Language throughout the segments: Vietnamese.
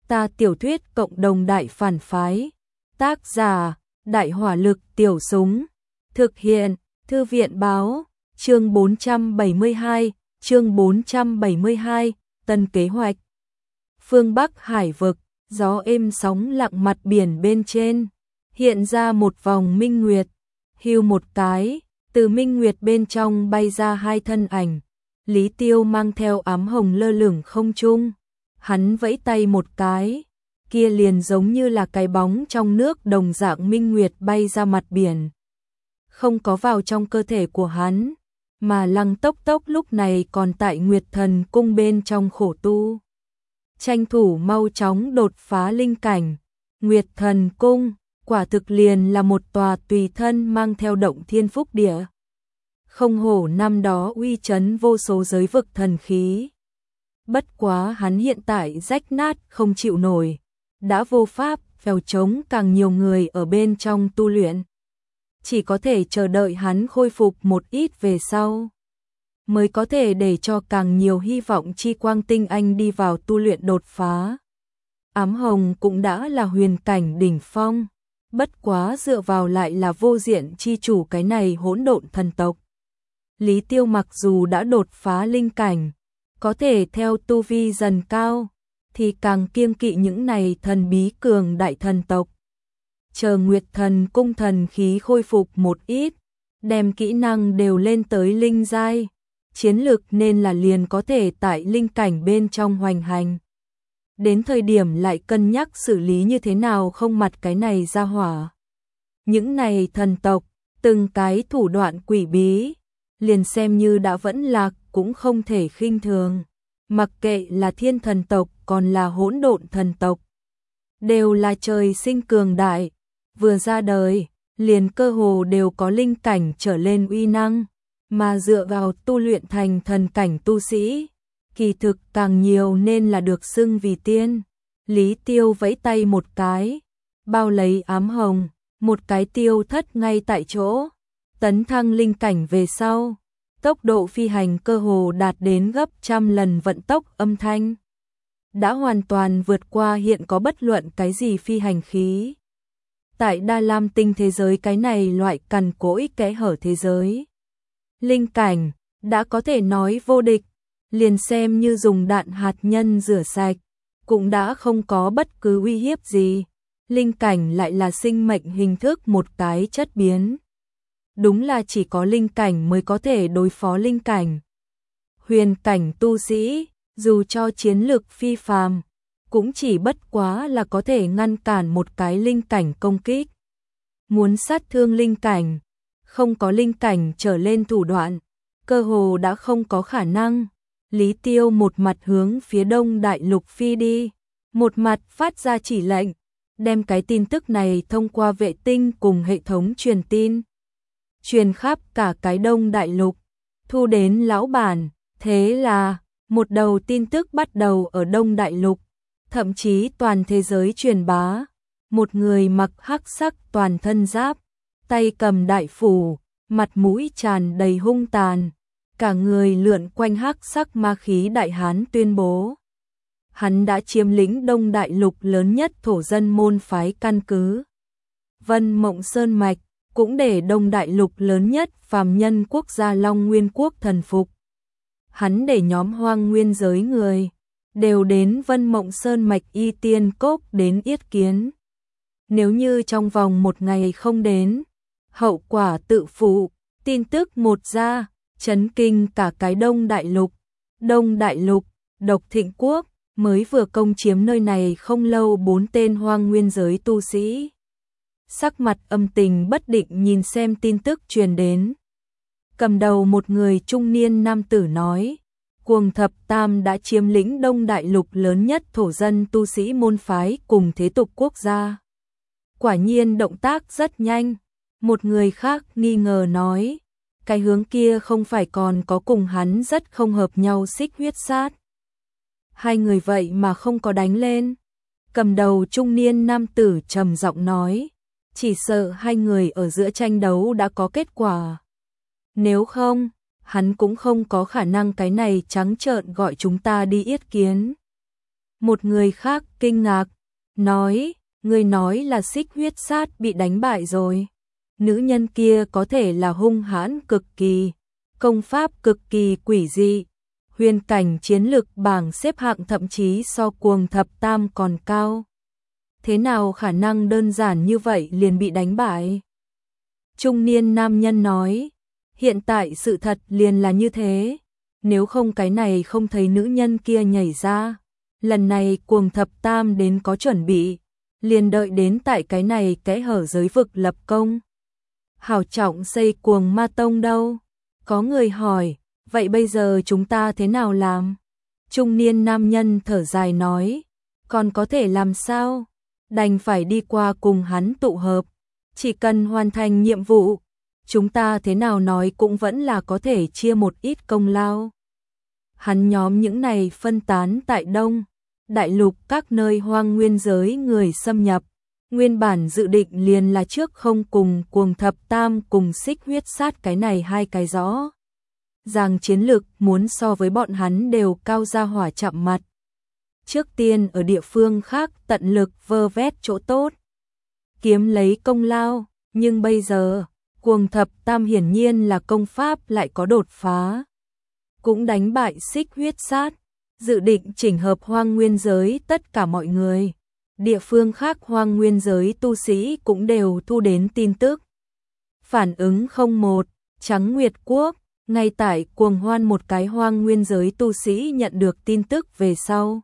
Ta tiểu thuyết cộng đồng đại phản phái. Tác giả: Đại hỏa lực tiểu súng. Thực hiện: Thư viện báo. Chương 472, tân kế hoạch. Phương Bắc hải vực, gió êm sóng lặng, mặt biển bên trên hiện ra một vòng minh nguyệt. Hưu một cái, từ minh nguyệt bên trong bay ra hai thân ảnh. Lý Tiêu mang theo ám hồng lơ lửng không trung. Hắn vẫy tay một cái, kia liền giống như là cái bóng trong nước đồng dạng minh nguyệt bay ra mặt biển. Không có vào trong cơ thể của hắn, mà Lăng Tốc Tốc lúc này còn tại Nguyệt Thần Cung bên trong khổ tu. Tranh thủ mau chóng đột phá linh cảnh. Nguyệt Thần Cung quả thực liền là một tòa tùy thân mang theo động thiên phúc địa. Không hổ năm đó uy chấn vô số giới vực thần khí. Bất quá hắn hiện tại rách nát không chịu nổi, đã vô pháp phèo chống càng nhiều người ở bên trong tu luyện. Chỉ có thể chờ đợi hắn khôi phục một ít về sau, mới có thể để cho càng nhiều hy vọng chi quang tinh anh đi vào tu luyện đột phá. Ám hồng cũng đã là huyền cảnh đỉnh phong, bất quá dựa vào lại là vô diện chi chủ cái này hỗn độn thần tộc. Lý Tiêu mặc dù đã đột phá linh cảnh, có thể theo tu vi dần cao, thì càng kiêng kỵ những này thần bí cường đại thần tộc. Chờ Nguyệt Thần Cung thần khí khôi phục một ít, đem kỹ năng đều lên tới linh giai, chiến lực nên là liền có thể tại linh cảnh bên trong hoành hành. Đến thời điểm lại cân nhắc xử lý như thế nào không mặt cái này ra hỏa. Những này thần tộc, từng cái thủ đoạn quỷ bí, liền xem như đã vẫn lạc cũng không thể khinh thường. Mặc kệ là thiên thần tộc còn là hỗn độn thần tộc, đều là trời sinh cường đại, vừa ra đời liền cơ hồ đều có linh cảnh trở lên uy năng, mà dựa vào tu luyện thành thần cảnh tu sĩ, kỳ thực càng nhiều nên là được xưng vì tiên. Lý Tiêu vẫy tay một cái, bao lấy ám hồng, một cái tiêu thất ngay tại chỗ. Tấn thăng linh cảnh về sau, tốc độ phi hành cơ hồ đạt đến gấp 100 lần vận tốc âm thanh. Đã hoàn toàn vượt qua hiện có bất luận cái gì phi hành khí. Tại Đa Lam tinh thế giới cái này loại cằn cỗi kẽ hở thế giới, linh cảnh đã có thể nói vô địch, liền xem như dùng đạn hạt nhân rửa sạch, cũng đã không có bất cứ uy hiếp gì. Linh cảnh lại là sinh mệnh hình thức một cái chất biến. Đúng là chỉ có linh cảnh mới có thể đối phó linh cảnh. Huyền cảnh tu sĩ, dù cho chiến lực phi phàm, cũng chỉ bất quá là có thể ngăn cản một cái linh cảnh công kích. Muốn sát thương linh cảnh, không có linh cảnh trở lên thủ đoạn, cơ hồ đã không có khả năng. Lý Tiêu một mặt hướng phía Đông Đại Lục phi đi, một mặt phát ra chỉ lệnh, đem cái tin tức này thông qua vệ tinh cùng hệ thống truyền tin, truyền khắp cả cái Đông Đại Lục, thu đến lão bản. Thế là một đầu tin tức bắt đầu ở Đông Đại Lục, thậm chí toàn thế giới truyền bá. Một người mặc hắc sắc toàn thân giáp, tay cầm đại phủ, mặt mũi tràn đầy hung tàn, cả người lượn quanh hắc sắc ma khí đại hán tuyên bố. Hắn đã chiếm lĩnh Đông Đại Lục lớn nhất thổ dân môn phái căn cứ Vân Mộng Sơn Mạch, cũng để Đông Đại Lục lớn nhất phàm nhân quốc gia Long Nguyên Quốc thần phục. Hắn để nhóm hoang nguyên giới người đều đến Vân Mộng Sơn Mạch Y Tiên Cốc đến yết kiến. Nếu như trong vòng một ngày không đến, hậu quả tự phụ. Tin tức một ra, chấn kinh cả cái Đông Đại Lục. Đông Đại Lục, Độc Thịnh Quốc mới vừa công chiếm nơi này không lâu, 4 tên hoang nguyên giới tu sĩ sắc mặt âm tình bất định nhìn xem tin tức truyền đến. Cầm đầu một người trung niên nam tử nói, Cuồng Thập Tam đã chiếm lĩnh Đông Đại Lục lớn nhất thổ dân tu sĩ môn phái cùng thế tục quốc gia. Quả nhiên động tác rất nhanh. Một người khác nghi ngờ nói, cái hướng kia không phải còn có cùng hắn rất không hợp nhau Xích Huyết Sát. Hai người vậy mà không có đánh lên. Cầm đầu trung niên nam tử trầm giọng nói, chỉ sợ hai người ở giữa tranh đấu đã có kết quả. Nếu không, hắn cũng không có khả năng cái này trắng trợn gọi chúng ta đi yết kiến. Một người khác kinh ngạc, nói, người nói là Xích Huyết Sát bị đánh bại rồi. Nữ nhân kia có thể là hung hãn cực kỳ, công pháp cực kỳ quỷ dị, huyền cảnh chiến lực bảng xếp hạng thậm chí so Cuồng Thập Tam còn cao. Thế nào khả năng đơn giản như vậy liền bị đánh bại? Trung niên nam nhân nói, hiện tại sự thật liền là như thế, nếu không cái này không thấy nữ nhân kia nhảy ra. Lần này Cuồng Thập Tam đến có chuẩn bị, liền đợi đến tại cái này kẽ hở giới vực lập công. Hảo trọng xây Cuồng Ma Tông đâu? Có người hỏi, vậy bây giờ chúng ta thế nào làm? Trung niên nam nhân thở dài nói, còn có thể làm sao? Đành phải đi qua cùng hắn tụ hợp, chỉ cần hoàn thành nhiệm vụ, chúng ta thế nào nói cũng vẫn là có thể chia một ít công lao. Hắn nhóm những này phân tán tại Đông Đại Lục các nơi hoang nguyên giới người xâm nhập, nguyên bản dự định liền là trước không cùng Cuồng Thập Tam cùng Xích Huyết Sát cái này hai cái rõ ràng chiến lực muốn so với bọn hắn đều cao ra hỏa chạm mặt. Trước tiên ở địa phương khác tận lực vơ vét chỗ tốt, kiếm lấy công lao, nhưng bây giờ, Cuồng Thập Tam hiển nhiên là công pháp lại có đột phá, cũng đánh bại Xích Huyết Sát, dự định chỉnh hợp hoang nguyên giới tất cả mọi người. Địa phương khác hoang nguyên giới tu sĩ cũng đều thu đến tin tức. Phản ứng không một, Trắng Nguyệt Quốc, ngay tại Cuồng Hoan một cái hoang nguyên giới tu sĩ nhận được tin tức về sau.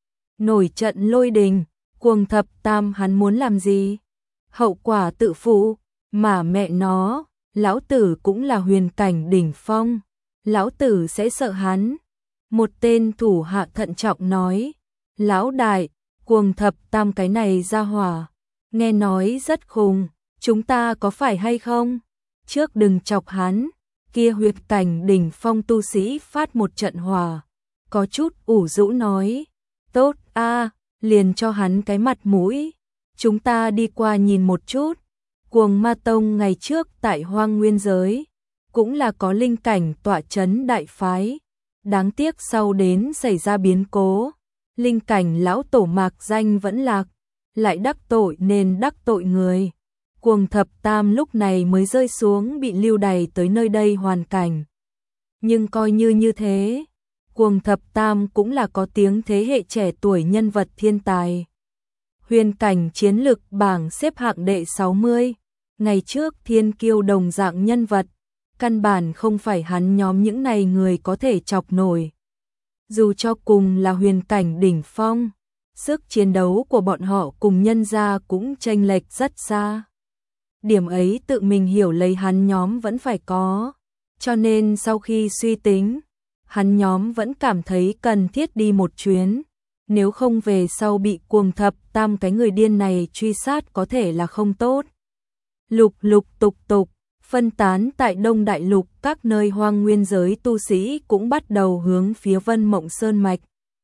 Nổi trận lôi đình, Cuồng Thập Tam hắn muốn làm gì? Hậu quả tự phụ, mà mẹ nó, lão tử cũng là huyền cảnh đỉnh phong, lão tử sẽ sợ hắn. Một tên thủ hạ thận trọng nói, lão đại, Cuồng Thập Tam cái này ra hỏa, nghe nói rất khùng, chúng ta có phải hay không? Trước đừng chọc hắn, kia huyệt cảnh đỉnh phong tu sĩ phát một trận hỏa, có chút ủ rũ nói, tốt a, liền cho hắn cái mặt mũi, chúng ta đi qua nhìn một chút. Cuồng Ma Tông ngày trước tại hoang nguyên giới, cũng là có linh cảnh tọa chấn đại phái, đáng tiếc sau đến xảy ra biến cố, linh cảnh lão tổ mạc danh vẫn lạc, lại đắc tội nên đắc tội người. Cuồng Thập Tam lúc này mới rơi xuống bị lưu đày tới nơi đây hoàn cảnh. Nhưng coi như thế, Cuồng Thập Tam cũng là có tiếng thế hệ trẻ tuổi nhân vật thiên tài. Huyền cảnh chiến lực bảng xếp hạng đệ 60, ngày trước thiên kiêu đồng dạng nhân vật, căn bản không phải hắn nhóm những này người có thể chọc nổi. Dù cho cùng là huyền cảnh đỉnh phong, sức chiến đấu của bọn họ cùng nhân gia cũng chênh lệch rất xa. Điểm ấy tự mình hiểu lấy hắn nhóm vẫn phải có, cho nên sau khi suy tính, hắn nhóm vẫn cảm thấy cần thiết đi một chuyến, nếu không về sau bị Cuồng Thập Tam cái người điên này truy sát có thể là không tốt. Lục tục, phân tán tại Đông Đại Lục các nơi hoang nguyên giới tu sĩ cũng bắt đầu hướng phía Vân Mộng Sơn Mạch.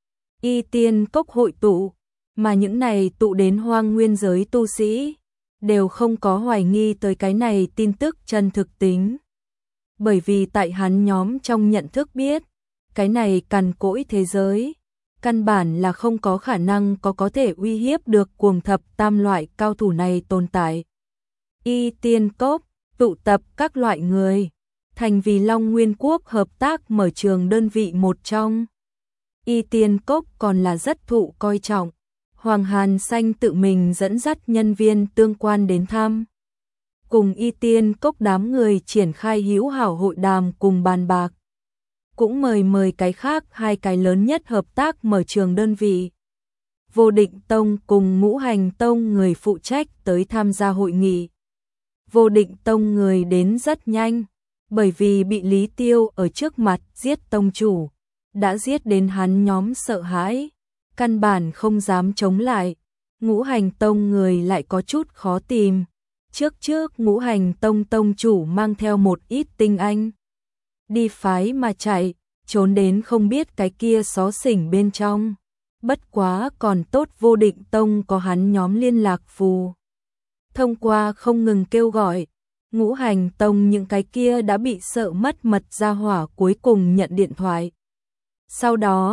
Y Tiên Cốc hội tụ, mà những này tụ đến hoang nguyên giới tu sĩ, đều không có hoài nghi tới cái này tin tức chân thực tính. Bởi vì tại hắn nhóm trong nhận thức biết, cái này cằn cỗi thế giới, căn bản là không có khả năng có thể uy hiếp được Cuồng Thập Tam loại cao thủ này tồn tại. Y Tiên Cốc tụ tập các loại người, thành vì Long Nguyên Quốc hợp tác mở trường đơn vị một trong. Y Tiên Cốc còn là rất thụ coi trọng, Hoàng Hàn Xanh tự mình dẫn dắt nhân viên tương quan đến thăm. Cùng Y Tiên Cốc đám người triển khai hữu hảo hội đàm cùng bàn bạc. Cũng mời cái khác hai cái lớn nhất hợp tác mở trường đơn vị. Vô Định Tông cùng Ngũ Hành Tông người phụ trách tới tham gia hội nghị. Vô Định Tông người đến rất nhanh, bởi vì bị Lý Tiêu ở trước mặt giết tông chủ, đã giết đến hắn nhóm sợ hãi, căn bản không dám chống lại. Ngũ Hành Tông người lại có chút khó tìm. Trước Ngũ Hành Tông tông chủ mang theo một ít tinh anh, đi phái mà chạy, trốn đến không biết cái kia xó xỉnh bên trong. Bất quá còn tốt Vô Định Tông có hắn nhóm liên lạc phù. Thông qua không ngừng kêu gọi, Ngũ Hành Tông những cái kia đã bị sợ mất mật ra hỏa cuối cùng nhận điện thoại. Sau đó,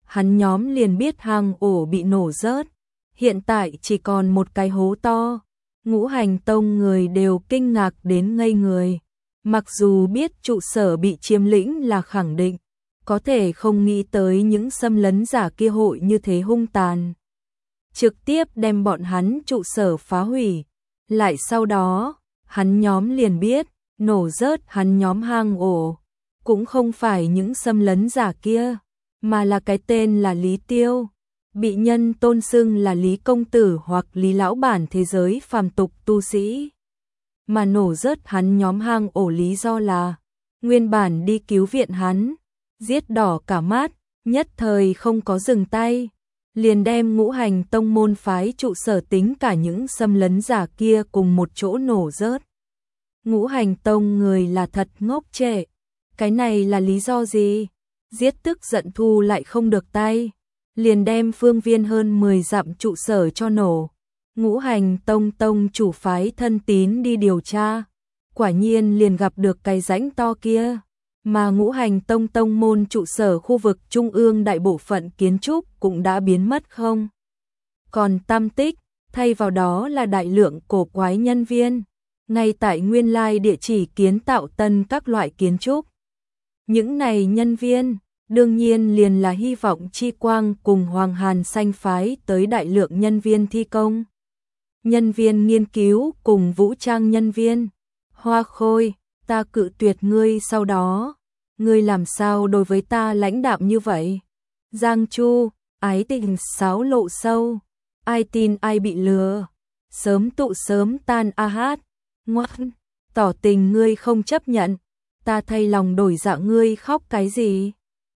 hắn nhóm liền biết hang ổ bị nổ rớt, hiện tại chỉ còn một cái hố to. Ngũ Hành Tông người đều kinh ngạc đến ngây người, mặc dù biết trụ sở bị chiếm lĩnh là khẳng định, có thể không nghĩ tới những xâm lấn giả kia hội như thế hung tàn. Trực tiếp đem bọn hắn trụ sở phá hủy, lại sau đó, hắn nhóm liền biết, nổ rớt hắn nhóm hang ổ, cũng không phải những xâm lấn giả kia, mà là cái tên là Lý Tiêu, bị nhân tôn xưng là Lý Công Tử hoặc Lý Lão Bản thế giới phàm tục tu sĩ. Mà nổ rớt hắn nhóm hang ổ lý do là, nguyên bản đi cứu viện hắn, giết đỏ cả mắt, nhất thời không có dừng tay, liền đem Ngũ Hành Tông môn phái trụ sở tính cả những xâm lấn giả kia cùng một chỗ nổ rớt. Ngũ Hành Tông người là thật ngốc trệ, cái này là lý do gì? Giết tức giận thu lại không được tay, liền đem phương viên hơn 10 dặm trụ sở cho nổ. Ngũ Hành Tông tông chủ phái thân tín đi điều tra, quả nhiên liền gặp được cái rãnh to kia, mà Ngũ Hành Tông tông môn trụ sở khu vực trung ương đại bộ phận kiến trúc cũng đã biến mất không. Còn tăm tích, thay vào đó là đại lượng cổ quái nhân viên, ngay tại nguyên lai địa chỉ kiến tạo tân các loại kiến trúc. Những này nhân viên, đương nhiên liền là Hy Vọng Chi Quang cùng Hoàng Hàn Xanh phái tới đại lượng nhân viên thi công, nhân viên nghiên cứu cùng vũ trang nhân viên. Hoa Khôi, ta cự tuyệt ngươi sau đó, ngươi làm sao đối với ta lãnh đạm như vậy? Giang Chu, ái tình xáo lộ sâu, ai tin ai bị lừa, sớm tụ sớm tan a hát, ngoan, tỏ tình ngươi không chấp nhận, ta thay lòng đổi dạ ngươi khóc cái gì?